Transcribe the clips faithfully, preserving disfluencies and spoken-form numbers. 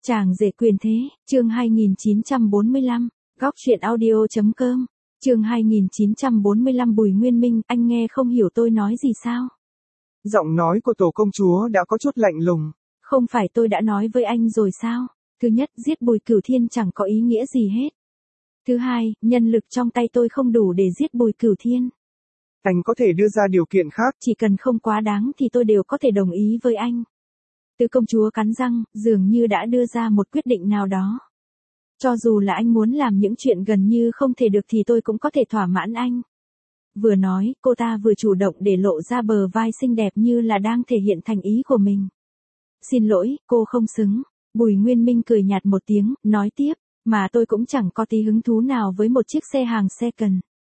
Chàng rể quyền thế, chương hai nghìn chín trăm bốn mươi lăm, góc truyện audio.com, chương hai nghìn chín trăm bốn mươi lăm Bùi Nguyên Minh, anh nghe không hiểu tôi nói gì sao? Giọng nói của tổ công chúa đã có chút lạnh lùng. Không phải tôi đã nói với anh rồi sao? Thứ nhất, giết Bùi Cửu Thiên chẳng có ý nghĩa gì hết. Thứ hai, nhân lực trong tay tôi không đủ để giết Bùi Cửu Thiên. Anh có thể đưa ra điều kiện khác. Chỉ cần không quá đáng thì tôi đều có thể đồng ý với anh. Tứ công chúa cắn răng, dường như đã đưa ra một quyết định nào đó. Cho dù là anh muốn làm những chuyện gần như không thể được thì tôi cũng có thể thỏa mãn anh. Vừa nói, cô ta vừa chủ động để lộ ra bờ vai xinh đẹp như là đang thể hiện thành ý của mình. Xin lỗi, cô không xứng. Bùi Nguyên Minh cười nhạt một tiếng, nói tiếp, mà tôi cũng chẳng có tí hứng thú nào với một chiếc xe hàng second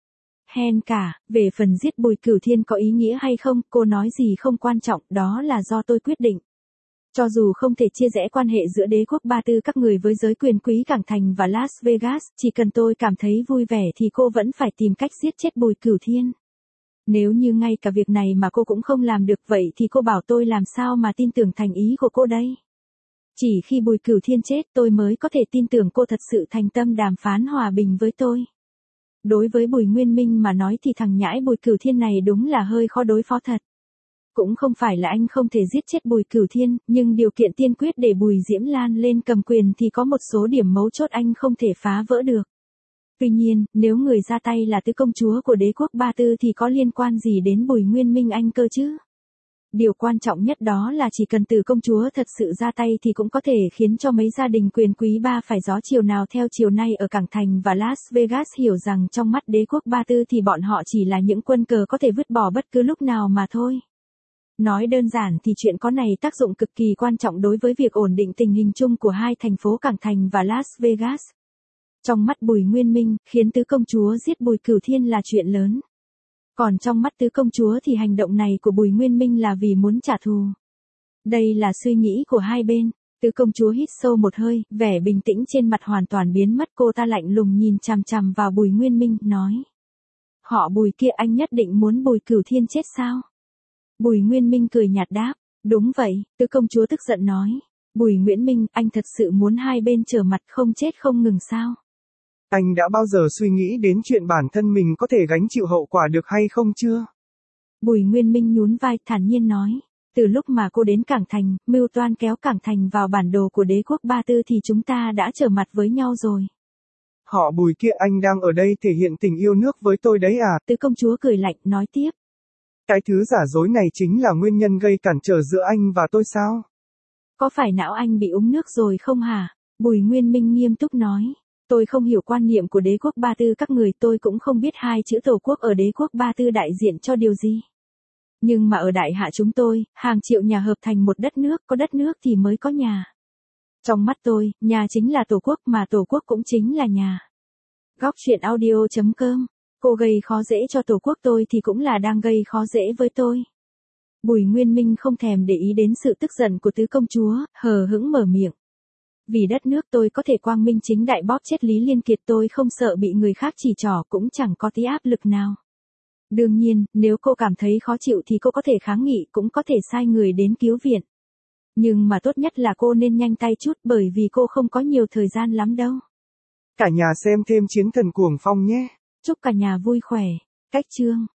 hand cả. Về phần giết Bùi Cửu Thiên có ý nghĩa hay không, cô nói gì không quan trọng, đó là do tôi quyết định. Cho dù không thể chia rẽ quan hệ giữa đế quốc Ba Tư các người với giới quyền quý Cảng Thành và Las Vegas, chỉ cần tôi cảm thấy vui vẻ thì cô vẫn phải tìm cách giết chết Bùi Cửu Thiên. Nếu như ngay cả việc này mà cô cũng không làm được vậy thì cô bảo tôi làm sao mà tin tưởng thành ý của cô đây? Chỉ khi Bùi Cửu Thiên chết tôi mới có thể tin tưởng cô thật sự thành tâm đàm phán hòa bình với tôi. Đối với Bùi Nguyên Minh mà nói thì thằng nhãi Bùi Cửu Thiên này đúng là hơi khó đối phó thật. Cũng không phải là anh không thể giết chết Bùi Cửu Thiên, nhưng điều kiện tiên quyết để Bùi Diễm Lan lên cầm quyền thì có một số điểm mấu chốt anh không thể phá vỡ được. Tuy nhiên, nếu người ra tay là tứ công chúa của đế quốc Ba Tư thì có liên quan gì đến Bùi Nguyên Minh anh cơ chứ? Điều quan trọng nhất đó là chỉ cần từ công chúa thật sự ra tay thì cũng có thể khiến cho mấy gia đình quyền quý ba phải gió chiều nào theo chiều nay ở Cảng Thành và Las Vegas hiểu rằng trong mắt đế quốc Ba Tư thì bọn họ chỉ là những quân cờ có thể vứt bỏ bất cứ lúc nào mà thôi. Nói đơn giản thì chuyện có này tác dụng cực kỳ quan trọng đối với việc ổn định tình hình chung của hai thành phố Cảng Thành và Las Vegas. Trong mắt Bùi Nguyên Minh, khiến tứ công chúa giết Bùi Cửu Thiên là chuyện lớn. Còn trong mắt tứ công chúa thì hành động này của Bùi Nguyên Minh là vì muốn trả thù. Đây là suy nghĩ của hai bên. Tứ công chúa hít sâu một hơi, vẻ bình tĩnh trên mặt hoàn toàn biến mất, cô ta lạnh lùng nhìn chằm chằm vào Bùi Nguyên Minh, nói. Họ Bùi kia anh nhất định muốn Bùi Cửu Thiên chết sao? Bùi Nguyên Minh cười nhạt đáp, đúng vậy, tứ công chúa tức giận nói. Bùi Nguyễn Minh, anh thật sự muốn hai bên trở mặt không chết không ngừng sao? Anh đã bao giờ suy nghĩ đến chuyện bản thân mình có thể gánh chịu hậu quả được hay không chưa? Bùi Nguyên Minh nhún vai thản nhiên nói, từ lúc mà cô đến Cảng Thành, mưu toan kéo Cảng Thành vào bản đồ của đế quốc Ba Tư thì chúng ta đã trở mặt với nhau rồi. Họ Bùi kia anh đang ở đây thể hiện tình yêu nước với tôi đấy à? Tứ công chúa cười lạnh nói tiếp. Cái thứ giả dối này chính là nguyên nhân gây cản trở giữa anh và tôi sao? Có phải não anh bị uống nước rồi không hả? Bùi Nguyên Minh nghiêm túc nói. Tôi không hiểu quan niệm của đế quốc Ba Tư các người, tôi cũng không biết hai chữ tổ quốc ở đế quốc Ba Tư đại diện cho điều gì. Nhưng mà ở đại hạ chúng tôi, hàng triệu nhà hợp thành một đất nước, có đất nước thì mới có nhà. Trong mắt tôi, nhà chính là tổ quốc mà tổ quốc cũng chính là nhà. Góc truyện audio.com, cô gây khó dễ cho tổ quốc tôi thì cũng là đang gây khó dễ với tôi. Bùi Nguyên Minh không thèm để ý đến sự tức giận của tứ công chúa, hờ hững mở miệng. Vì đất nước tôi có thể quang minh chính đại bóp chết Lý Liên Kiệt, tôi không sợ bị người khác chỉ trỏ, cũng chẳng có tí áp lực nào. Đương nhiên, nếu cô cảm thấy khó chịu thì cô có thể kháng nghị, cũng có thể sai người đến cứu viện. Nhưng mà tốt nhất là cô nên nhanh tay chút, bởi vì cô không có nhiều thời gian lắm đâu. Cả nhà xem thêm Chiến Thần Cuồng Phong nhé. Chúc cả nhà vui khỏe. Cách chương